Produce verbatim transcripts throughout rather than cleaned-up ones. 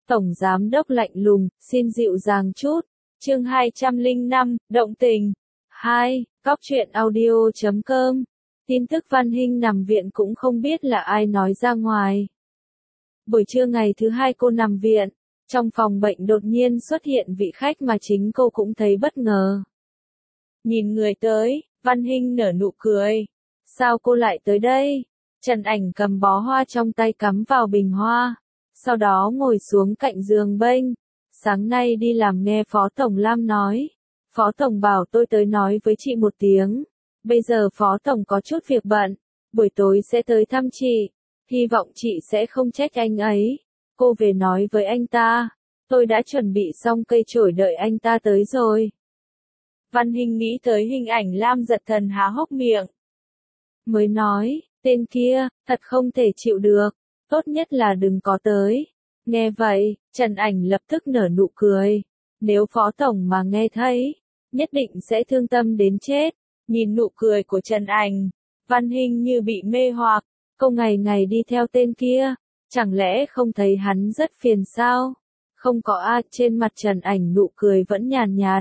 Tổng Giám Đốc lạnh lùng, xin dịu dàng chút. Chương hai trăm lẻ năm, động tình. hai. Cóc truyện audio chấm com. Tin tức Văn Hinh nằm viện cũng không biết là ai nói ra ngoài. Buổi trưa ngày thứ hai cô nằm viện, trong phòng bệnh đột nhiên xuất hiện vị khách mà chính cô cũng thấy bất ngờ. Nhìn người tới, Văn Hinh nở nụ cười. Sao cô lại tới đây? Trần Ảnh cầm bó hoa trong tay cắm vào bình hoa, sau đó ngồi xuống cạnh giường bênh. Sáng nay đi làm nghe Phó Tổng Lam nói. Phó Tổng bảo tôi tới nói với chị một tiếng. Bây giờ Phó Tổng có chút việc bận, buổi tối sẽ tới thăm chị. Hy vọng chị sẽ không trách anh ấy. Cô về nói với anh ta. Tôi đã chuẩn bị xong cây chổi đợi anh ta tới rồi. Văn Hinh nghĩ tới hình ảnh Lam giật thần há hốc miệng. Mới nói, tên kia, thật không thể chịu được. Tốt nhất là đừng có tới. Nghe vậy, Trần Ảnh lập tức nở nụ cười. Nếu Phó Tổng mà nghe thấy, nhất định sẽ thương tâm đến chết. Nhìn nụ cười của Trần Ảnh, Văn Hinh như bị mê hoặc. Cô ngày ngày đi theo tên kia, chẳng lẽ không thấy hắn rất phiền sao? Không có a, trên mặt Trần Ảnh nụ cười vẫn nhàn nhạt.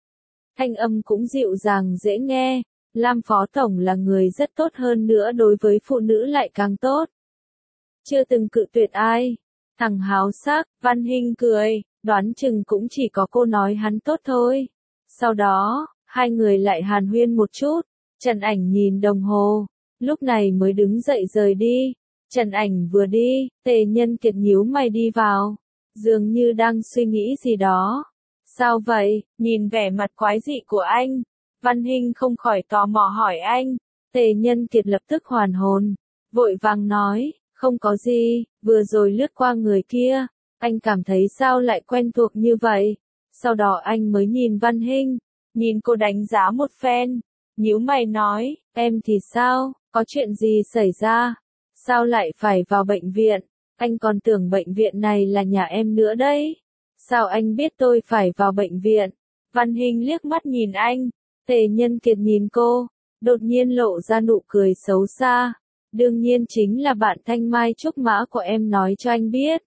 Thanh âm cũng dịu dàng dễ nghe. Lam Phó Tổng là người rất tốt, hơn nữa đối với phụ nữ lại càng tốt. Chưa từng cự tuyệt ai. Thằng háo sắc, Văn Hinh cười, đoán chừng cũng chỉ có cô nói hắn tốt thôi. Sau đó, hai người lại hàn huyên một chút. Trần Ảnh nhìn đồng hồ, lúc này mới đứng dậy rời đi. Trần Ảnh vừa đi, Tề Nhân Kiệt nhíu mày đi vào, dường như đang suy nghĩ gì đó. Sao vậy? Nhìn vẻ mặt quái dị của anh, Văn Hinh không khỏi tò mò hỏi anh. Tề Nhân Kiệt lập tức hoàn hồn, vội vàng nói, không có gì, vừa rồi lướt qua người kia, anh cảm thấy sao lại quen thuộc như vậy. Sau đó anh mới nhìn Văn Hinh, nhìn cô đánh giá một phen, nhíu mày nói, em thì sao, có chuyện gì xảy ra, sao lại phải vào bệnh viện, anh còn tưởng bệnh viện này là nhà em nữa đấy. Sao anh biết tôi phải vào bệnh viện? Văn Hinh liếc mắt nhìn anh. Tề Nhân Kiệt nhìn cô, đột nhiên lộ ra nụ cười xấu xa. Đương nhiên chính là bạn Thanh Mai Trúc Mã của em nói cho anh biết.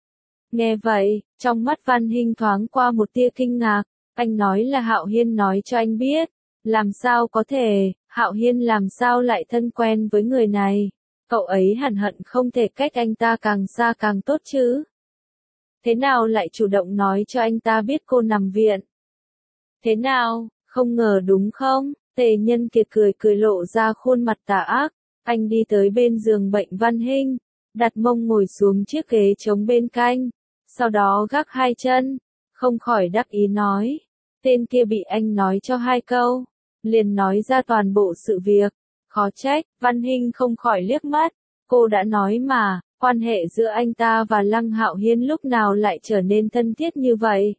Nghe vậy, trong mắt Văn Hinh thoáng qua một tia kinh ngạc. Anh nói là Hạo Hiên nói cho anh biết. Làm sao có thể, Hạo Hiên làm sao lại thân quen với người này? Cậu ấy hẳn hận không thể cách anh ta càng xa càng tốt chứ. Thế nào lại chủ động nói cho anh ta biết cô nằm viện? Thế nào, không ngờ đúng không? Tề Nhân Kiệt cười cười lộ ra khuôn mặt tà ác. Anh đi tới bên giường bệnh Văn Hinh, đặt mông ngồi xuống chiếc ghế trống bên cạnh, sau đó gác hai chân, không khỏi đắc ý nói. Tên kia bị anh nói cho hai câu, liền nói ra toàn bộ sự việc. Khó trách, Văn Hinh không khỏi liếc mắt. Cô đã nói mà, quan hệ giữa anh ta và Lăng Hạo Hiên lúc nào lại trở nên thân thiết như vậy.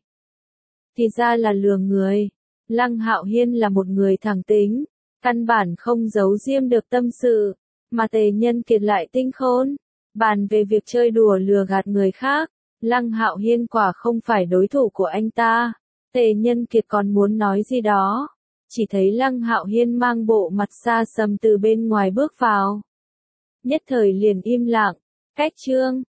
Thì ra là lừa người. Lăng Hạo Hiên là một người thẳng tính, căn bản không giấu giếm được tâm sự, mà Tề Nhân Kiệt lại tinh khôn, bàn về việc chơi đùa lừa gạt người khác. Lăng Hạo Hiên quả không phải đối thủ của anh ta. Tề Nhân Kiệt còn muốn nói gì đó, chỉ thấy Lăng Hạo Hiên mang bộ mặt xa xăm từ bên ngoài bước vào. Nhất thời liền im lặng. Cách chương